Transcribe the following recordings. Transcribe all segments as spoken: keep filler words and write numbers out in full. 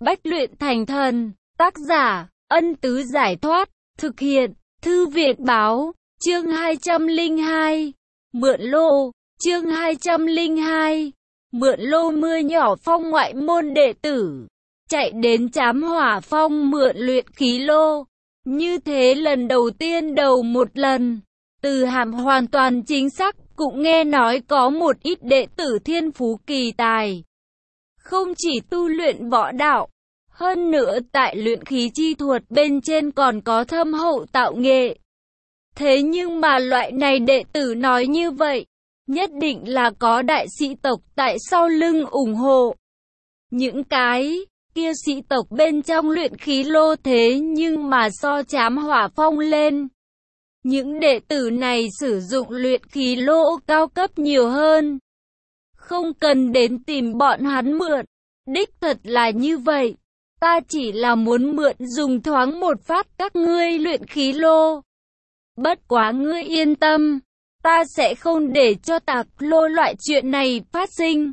Bách luyện thành thần. Tác giả, Ân Tứ Giải Thoát. Thực hiện, Thư Viện Báo. Chương hai trăm lẻ hai. Mượn lô. Chương hai trăm lẻ hai. Mượn lô. Mưa nhỏ phong ngoại môn đệ tử chạy đến Trám Hỏa Phong mượn luyện khí lô. Như thế lần đầu tiên đầu một lần, Từ Hàm hoàn toàn chính xác cũng nghe nói có một ít đệ tử thiên phú kỳ tài, không chỉ tu luyện võ đạo, hơn nữa tại luyện khí chi thuật bên trên còn có thâm hậu tạo nghệ. Thế nhưng mà loại này đệ tử nói như vậy, nhất định là có đại sĩ tộc tại sau lưng ủng hộ. Những cái kia sĩ tộc bên trong luyện khí lô thế nhưng mà so Trám Hỏa Phong lên, những đệ tử này sử dụng luyện khí lô cao cấp nhiều hơn. Không cần đến tìm bọn hắn mượn, đích thật là như vậy. Ta chỉ là muốn mượn dùng thoáng một phát các ngươi luyện khí lô. Bất quá ngươi yên tâm, ta sẽ không để cho tạc lô loại chuyện này phát sinh.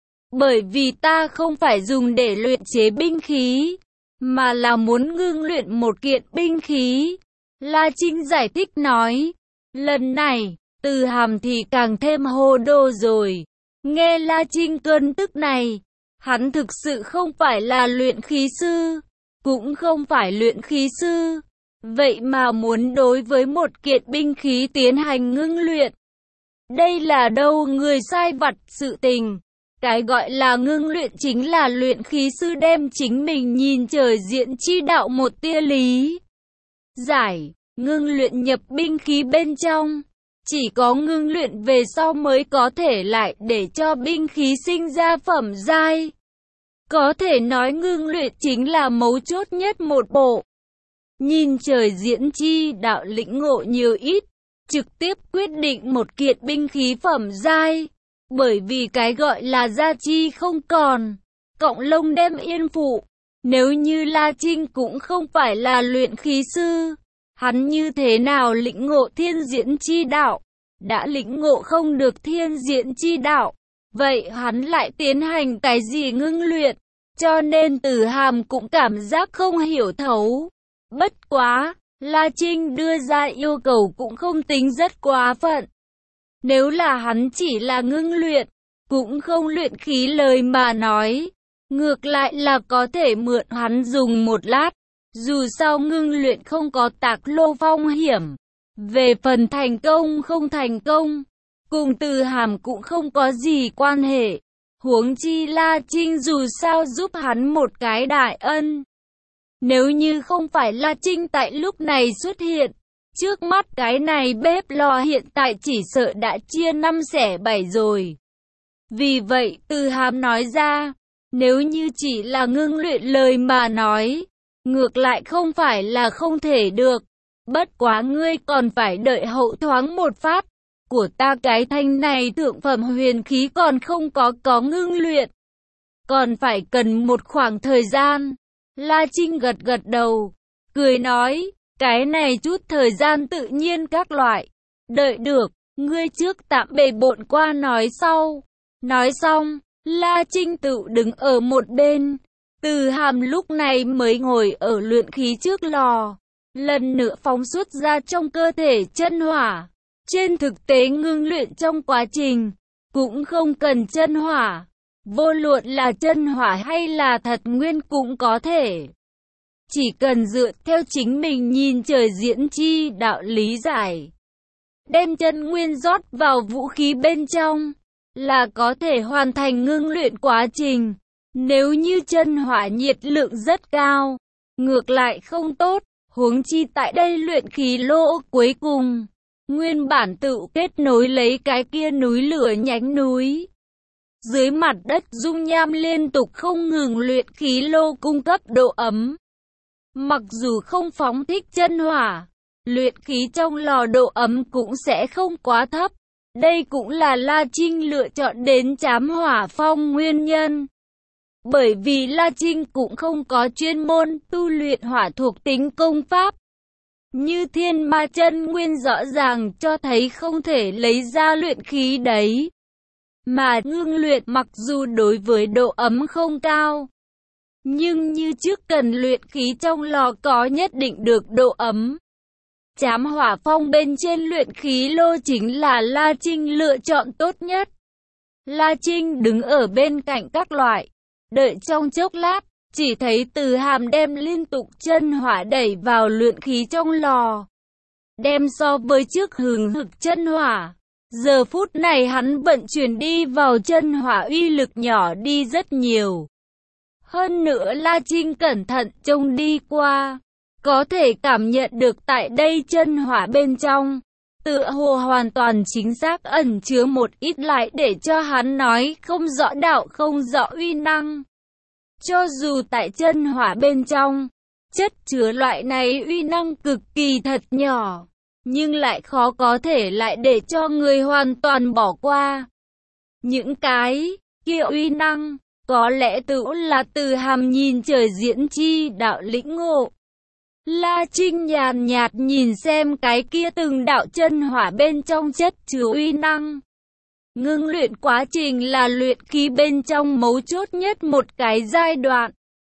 Bởi vì ta không phải dùng để luyện chế binh khí, mà là muốn ngưng luyện một kiện binh khí. La Trinh giải thích nói. Lần này, Từ Hàm thì càng thêm hồ đồ rồi. Nghe La Trinh cơn tức này, hắn thực sự không phải là luyện khí sư, cũng không phải luyện khí sư. Vậy mà muốn đối với một kiện binh khí tiến hành ngưng luyện. Đây là đâu người sai vặt sự tình. Cái gọi là ngưng luyện chính là luyện khí sư đem chính mình nhìn trời diễn chi đạo một tia lý giải, ngưng luyện nhập binh khí bên trong. Chỉ có ngưng luyện về sau mới có thể lại để cho binh khí sinh ra phẩm giai. Có thể nói ngưng luyện chính là mấu chốt nhất một bộ. Nhìn trời diễn chi đạo lĩnh ngộ nhiều ít, trực tiếp quyết định một kiện binh khí phẩm giai. Bởi vì cái gọi là gia chi không còn, cộng lông đem yên phụ. Nếu như La Trinh cũng không phải là luyện khí sư, hắn như thế nào lĩnh ngộ thiên diễn chi đạo? Đã lĩnh ngộ không được thiên diễn chi đạo, vậy hắn lại tiến hành cái gì ngưng luyện? Cho nên Từ Hàm cũng cảm giác không hiểu thấu. Bất quá, La Trinh đưa ra yêu cầu cũng không tính rất quá phận. Nếu là hắn chỉ là ngưng luyện, cũng không luyện khí lời mà nói, ngược lại là có thể mượn hắn dùng một lát. Dù sao ngưng luyện không có tạc lô phong hiểm. Về phần thành công không thành công, cùng Từ Hàm cũng không có gì quan hệ. Huống chi La Trinh dù sao giúp hắn một cái đại ân. Nếu như không phải La Trinh tại lúc này xuất hiện, trước mắt cái này bếp lò hiện tại chỉ sợ đã chia năm xẻ bảy rồi. Vì vậy Từ Hàm nói ra, nếu như chỉ là ngưng luyện lời mà nói, ngược lại không phải là không thể được. Bất quá ngươi còn phải đợi hậu thoáng một phát. Của ta cái thanh này thượng phẩm huyền khí còn không có có ngưng luyện, còn phải cần một khoảng thời gian. La Trinh gật gật đầu, cười nói, cái này chút thời gian tự nhiên các loại. Đợi được, ngươi trước tạm bề bộn qua nói sau. Nói xong, La Trinh tự đứng ở một bên. Từ Hàm lúc này mới ngồi ở luyện khí trước lò, lần nữa phóng xuất ra trong cơ thể chân hỏa. Trên thực tế ngưng luyện trong quá trình, cũng không cần chân hỏa. Vô luận là chân hỏa hay là thật nguyên cũng có thể. Chỉ cần dựa theo chính mình nhìn trời diễn chi đạo lý giải, đem chân nguyên rót vào vũ khí bên trong, là có thể hoàn thành ngưng luyện quá trình. Nếu như chân hỏa nhiệt lượng rất cao, ngược lại không tốt. Huống chi tại đây luyện khí lô cuối cùng, nguyên bản tự kết nối lấy cái kia núi lửa nhánh núi. Dưới mặt đất dung nham liên tục không ngừng luyện khí lô cung cấp độ ấm. Mặc dù không phóng thích chân hỏa, luyện khí trong lò độ ấm cũng sẽ không quá thấp. Đây cũng là La Trinh lựa chọn đến Trám Hỏa Phong nguyên nhân. Bởi vì La Trinh cũng không có chuyên môn tu luyện hỏa thuộc tính công pháp. Như thiên ma chân nguyên rõ ràng cho thấy không thể lấy ra luyện khí đấy. Mà ngưng luyện mặc dù đối với độ ấm không cao, nhưng như trước cần luyện khí trong lò có nhất định được độ ấm. Chám hỏa phong bên trên luyện khí lô chính là La Trinh lựa chọn tốt nhất. La Trinh đứng ở bên cạnh các loại, đợi trong chốc lát, chỉ thấy Từ Hàm đem liên tục chân hỏa đẩy vào luyện khí trong lò. Đem so với trước hừng hực chân hỏa, giờ phút này hắn vận chuyển đi vào chân hỏa uy lực nhỏ đi rất nhiều. Hơn nữa La Trinh cẩn thận trông đi qua, có thể cảm nhận được tại đây chân hỏa bên trong, tựa hồ hoàn toàn chính xác ẩn chứa một ít lại để cho hắn nói không rõ đạo không rõ uy năng. Cho dù tại chân hỏa bên trong, chất chứa loại này uy năng cực kỳ thật nhỏ, nhưng lại khó có thể lại để cho người hoàn toàn bỏ qua. Những cái kia uy năng, có lẽ tự là Từ Hàm nhìn trời diễn chi đạo lĩnh ngộ. La Trinh nhàn nhạt nhìn xem cái kia từng đạo chân hỏa bên trong chất chứa uy năng. Ngưng luyện quá trình là luyện khí bên trong mấu chốt nhất một cái giai đoạn.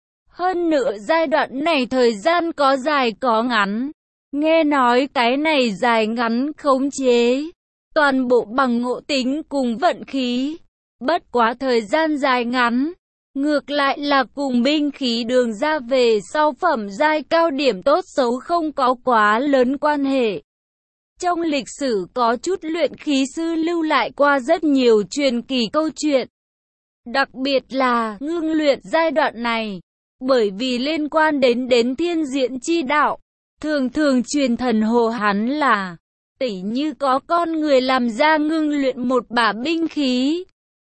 Hơn nữa giai đoạn này thời gian có dài có ngắn. Nghe nói cái này dài ngắn khống chế, toàn bộ bằng ngộ tính cùng vận khí. Bất quá thời gian dài ngắn, ngược lại là cùng binh khí đường ra về sau phẩm giai cao điểm tốt xấu không có quá lớn quan hệ. Trong lịch sử có chút luyện khí sư lưu lại qua rất nhiều truyền kỳ câu chuyện. Đặc biệt là ngưng luyện giai đoạn này, bởi vì liên quan đến đến thiên diễn chi đạo, thường thường truyền thần hồ hắn là tỉ như có con người làm ra ngưng luyện một bả binh khí.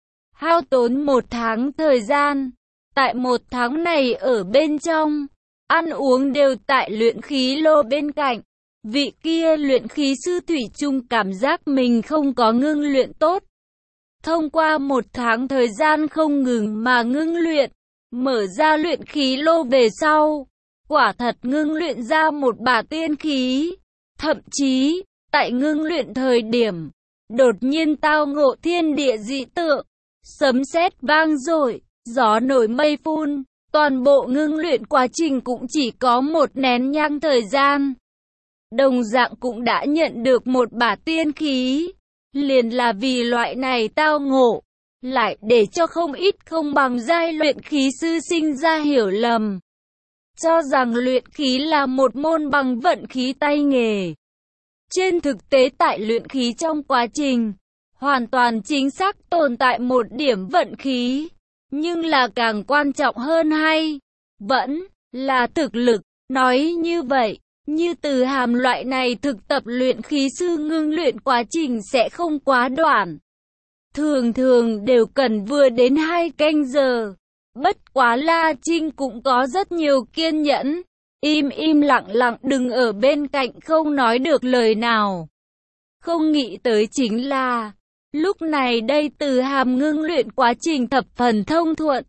Hao tốn một tháng thời gian, tại một tháng này ở bên trong, ăn uống đều tại luyện khí lô bên cạnh. Vị kia luyện khí sư thủy chung cảm giác mình không có ngưng luyện tốt. Thông qua một tháng thời gian không ngừng mà ngưng luyện, mở ra luyện khí lô về sau, quả thật ngưng luyện ra một bả tiên khí. Thậm chí, tại ngưng luyện thời điểm, đột nhiên tao ngộ thiên địa dị tượng, sấm sét vang dội, gió nổi mây phun, toàn bộ ngưng luyện quá trình cũng chỉ có một nén nhang thời gian. Đồng dạng cũng đã nhận được một bả tiên khí, liền là vì loại này tao ngộ, lại để cho không ít không bằng giai luyện khí sư sinh ra hiểu lầm, cho rằng luyện khí là một môn bằng vận khí tay nghề. Trên thực tế tại luyện khí trong quá trình, hoàn toàn chính xác tồn tại một điểm vận khí, nhưng là càng quan trọng hơn hay, vẫn là thực lực. Nói như vậy, như Từ Hàm loại này thực tập luyện khí sư ngưng luyện quá trình sẽ không quá đoạn. Thường thường đều cần vừa đến hai canh giờ. Bất quá La Trinh cũng có rất nhiều kiên nhẫn, im im lặng lặng đứng ở bên cạnh không nói được lời nào. Không nghĩ tới chính là, lúc này đây Từ Hàm ngưng luyện quá trình thập phần thông thuận.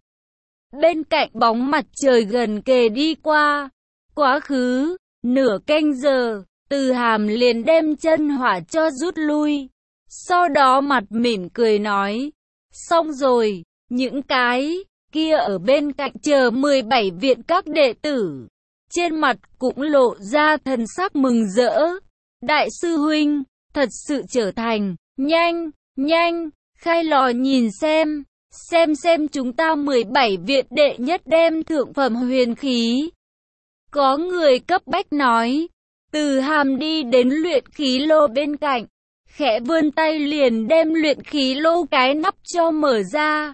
Bên cạnh bóng mặt trời gần kề đi qua, quá khứ nửa canh giờ, Từ Hàm liền đem chân hỏa cho rút lui. Sau đó mặt mỉm cười nói, xong rồi, những cái kia ở bên cạnh chờ mười bảy viện các đệ tử. Trên mặt cũng lộ ra thần sắc mừng rỡ. Đại sư huynh, thật sự trở thành, nhanh, nhanh, khai lò nhìn xem, xem xem chúng ta mười bảy viện đệ nhất đem thượng phẩm huyền khí. Có người cấp bách nói, Từ Hàm đi đến luyện khí lô bên cạnh, khẽ vươn tay liền đem luyện khí lô cái nắp cho mở ra.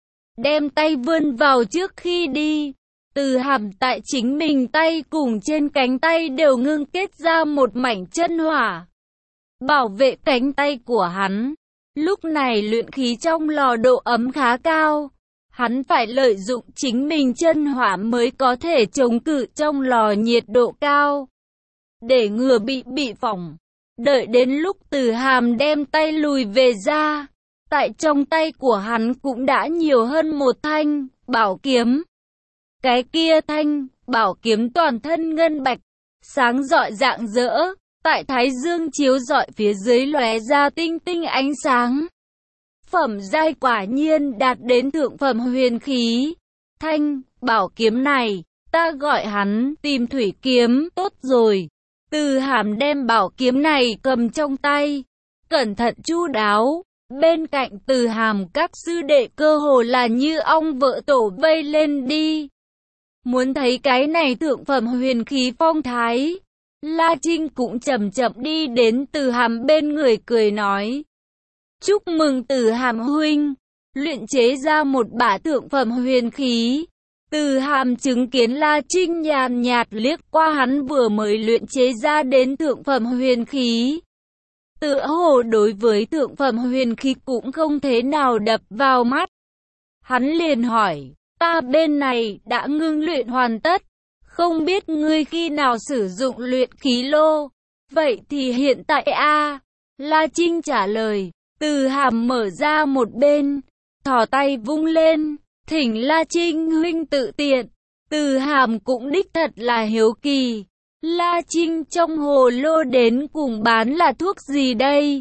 Đem tay vươn vào trước khi đi, Từ Hàm tại chính mình tay cùng trên cánh tay đều ngưng kết ra một mảnh chân hỏa, bảo vệ cánh tay của hắn. Lúc này luyện khí trong lò độ ấm khá cao, hắn phải lợi dụng chính mình chân hỏa mới có thể chống cự trong lò nhiệt độ cao, để ngừa bị bị phỏng. Đợi đến lúc Từ Hàm đem tay lùi về ra, tại trong tay của hắn cũng đã nhiều hơn một thanh bảo kiếm. Cái kia thanh bảo kiếm toàn thân ngân bạch, sáng rọi rạng rỡ, tại thái dương chiếu rọi phía dưới lóe ra tinh tinh ánh sáng. Phẩm giai quả nhiên đạt đến thượng phẩm huyền khí. thanh, bảo kiếm này, ta gọi hắn tìm thủy kiếm, tốt rồi. Từ Hàm đem bảo kiếm này cầm trong tay, cẩn thận chu đáo. Bên cạnh Từ Hàm các sư đệ cơ hồ là như ong vỡ tổ vây lên đi. Muốn thấy cái này thượng phẩm huyền khí phong thái, La Trinh cũng chậm chậm đi đến Từ Hàm bên người cười nói. Chúc mừng Từ Hàm huynh, luyện chế ra một bả thượng phẩm huyền khí. Từ Hàm chứng kiến La Trinh nhàn nhạt liếc qua hắn vừa mới luyện chế ra đến thượng phẩm huyền khí. Tựa hồ đối với thượng phẩm huyền khí cũng không thế nào đập vào mắt. Hắn liền hỏi, ta bên này đã ngưng luyện hoàn tất, không biết ngươi khi nào sử dụng luyện khí lô. Vậy thì hiện tại a. La Trinh trả lời. Từ Hàm mở ra một bên, thò tay vung lên, thỉnh La Trinh huynh tự tiện. Từ Hàm cũng đích thật là hiếu kỳ. La Trinh trong hồ lô đến cùng bán là thuốc gì đây?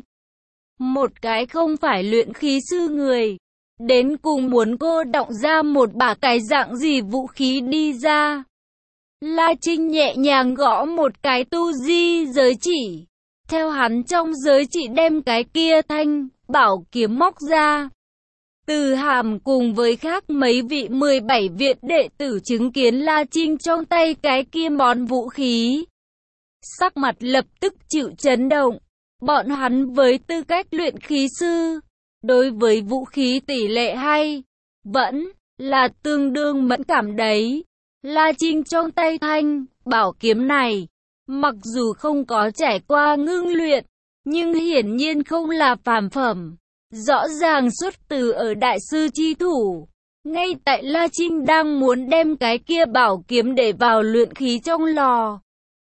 Một cái không phải luyện khí sư người, đến cùng muốn cô động ra một bả cái dạng gì vũ khí đi ra? La Trinh nhẹ nhàng gõ một cái tu di giới chỉ. Theo hắn trong giới chỉ đem cái kia thanh, bảo kiếm móc ra. Từ Hàm cùng với khác mấy vị mười bảy viện đệ tử chứng kiến La Trinh trong tay cái kia món vũ khí. Sắc mặt lập tức chịu chấn động. Bọn hắn với tư cách luyện khí sư, đối với vũ khí tỷ lệ hay, vẫn là tương đương mẫn cảm đấy. La Trinh trong tay thanh, bảo kiếm này, mặc dù không có trải qua ngưng luyện, nhưng hiển nhiên không là phàm phẩm. Rõ ràng xuất từ ở đại sư chi thủ. Ngay tại La Trinh đang muốn đem cái kia bảo kiếm để vào luyện khí trong lò,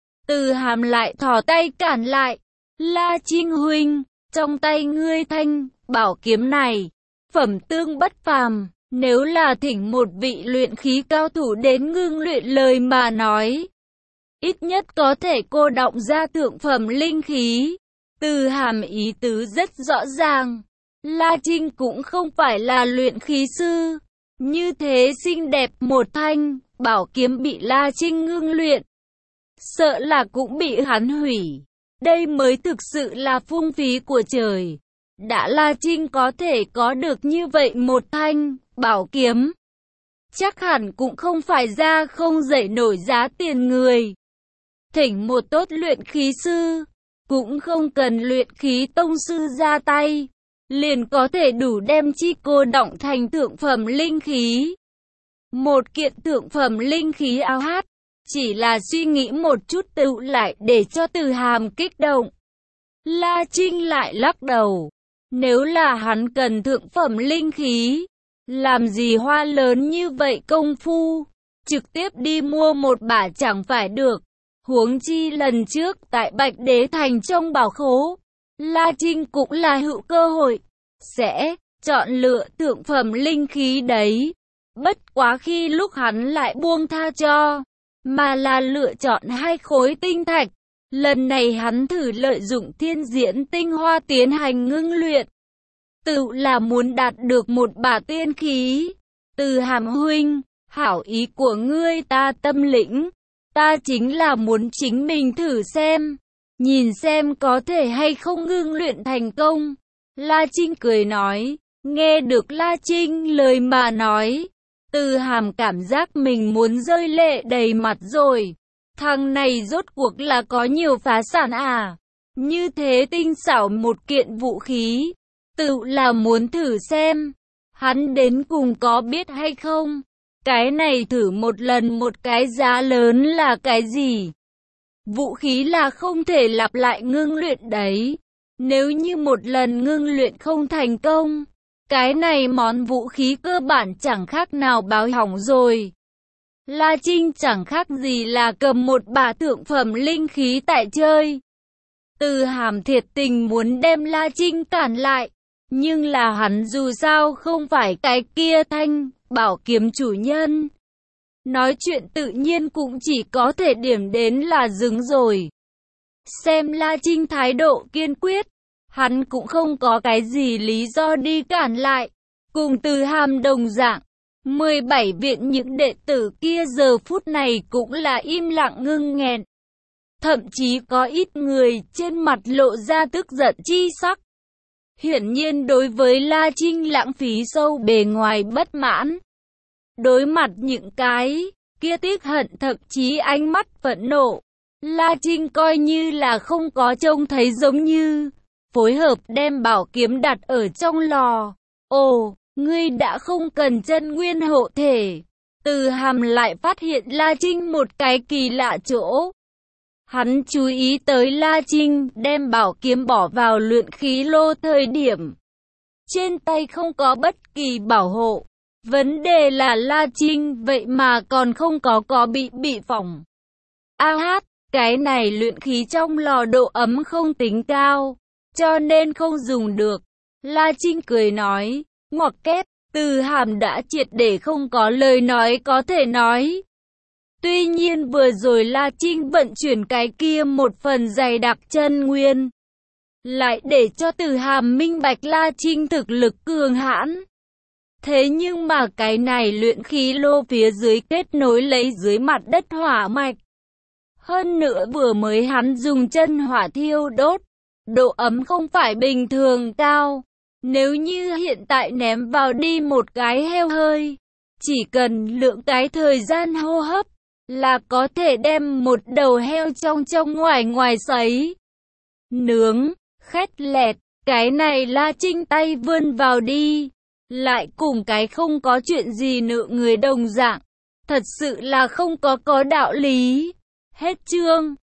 Từ Hàm lại thò tay cản lại. La Trinh huynh, trong tay ngươi thanh, bảo kiếm này, phẩm tương bất phàm. Nếu là thỉnh một vị luyện khí cao thủ đến ngưng luyện lời mà nói, ít nhất có thể cô động ra thượng phẩm linh khí. Từ Hàm ý tứ rất rõ ràng. La Trinh cũng không phải là luyện khí sư. Như thế xinh đẹp một thanh, bảo kiếm bị La Trinh ngưng luyện, sợ là cũng bị hắn hủy. Đây mới thực sự là phung phí của trời. Đã La Trinh có thể có được như vậy một thanh bảo kiếm, chắc hẳn cũng không phải ra không dậy nổi giá tiền người. Thỉnh một tốt luyện khí sư, cũng không cần luyện khí tông sư ra tay, liền có thể đủ đem chi cô động thành thượng phẩm linh khí. Một kiện thượng phẩm linh khí áo hát, chỉ là suy nghĩ một chút tựu lại để cho Từ Hàm kích động. La Trinh lại lắc đầu. Nếu là hắn cần thượng phẩm linh khí, làm gì hoa lớn như vậy công phu, trực tiếp đi mua một bả chẳng phải được. Huống chi lần trước tại Bạch Đế Thành trong bảo khố, La Trinh cũng là hữu cơ hội, sẽ chọn lựa thượng phẩm linh khí đấy. Bất quá khi lúc hắn lại buông tha cho, mà là lựa chọn hai khối tinh thạch. Lần này hắn thử lợi dụng thiên diễn tinh hoa tiến hành ngưng luyện, tự là muốn đạt được một bả tiên khí. Từ Hàm huynh, hảo ý của ngươi ta tâm lĩnh, ta chính là muốn chính mình thử xem, nhìn xem có thể hay không ngưng luyện thành công. La Trinh cười nói. Nghe được La Trinh lời mà nói, Từ Hàm cảm giác mình muốn rơi lệ đầy mặt rồi. Thằng này rốt cuộc là có nhiều phá sản à? Như thế tinh xảo một kiện vũ khí, tự là muốn thử xem, hắn đến cùng có biết hay không? Cái này thử một lần một cái giá lớn là cái gì? Vũ khí là không thể lặp lại ngưng luyện đấy. Nếu như một lần ngưng luyện không thành công, cái này món vũ khí cơ bản chẳng khác nào báo hỏng rồi. La Trinh chẳng khác gì là cầm một bả thượng phẩm linh khí tại chơi. Từ Hàm thiệt tình muốn đem La Trinh cản lại, nhưng là hắn dù sao không phải cái kia thanh bảo kiếm chủ nhân. Nói chuyện tự nhiên cũng chỉ có thể điểm đến là dừng rồi. Xem La Trinh thái độ kiên quyết, hắn cũng không có cái gì lý do đi cản lại. Cùng Từ Hàm đồng dạng, mười bảy viện những đệ tử kia giờ phút này cũng là im lặng ngưng nghẹn. Thậm chí có ít người trên mặt lộ ra tức giận chi sắc. Hiển nhiên đối với La Trinh lãng phí sâu bề ngoài bất mãn. Đối mặt những cái kia tiếc hận thậm chí ánh mắt phẫn nộ, La Trinh coi như là không có trông thấy giống như, phối hợp đem bảo kiếm đặt ở trong lò. Ồ, ngươi đã không cần chân nguyên hộ thể. Từ Hàm lại phát hiện La Trinh một cái kỳ lạ chỗ. Hắn chú ý tới La Trinh đem bảo kiếm bỏ vào luyện khí lô thời điểm. Trên tay không có bất kỳ bảo hộ. Vấn đề là La Trinh vậy mà còn không có có bị bị phỏng. A hát, cái này luyện khí trong lò độ ấm không tính cao, cho nên không dùng được. La Trinh cười nói, ngoặc kép, Từ Hàm đã triệt để không có lời nói có thể nói. Tuy nhiên vừa rồi La Trinh vận chuyển cái kia một phần dày đặc chân nguyên, lại để cho Từ Hàm minh bạch La Trinh thực lực cường hãn. Thế nhưng mà cái này luyện khí lô phía dưới kết nối lấy dưới mặt đất hỏa mạch. Hơn nữa vừa mới hắn dùng chân hỏa thiêu đốt, độ ấm không phải bình thường cao. Nếu như hiện tại ném vào đi một cái heo hơi, chỉ cần lượng cái thời gian hô hấp, là có thể đem một đầu heo trong trong ngoài ngoài sấy. Nướng, khét lẹt, cái này La Trinh tay vươn vào đi. Lại cùng cái không có chuyện gì nợ người đồng dạng. Thật sự là không có có đạo lý. Hết chương.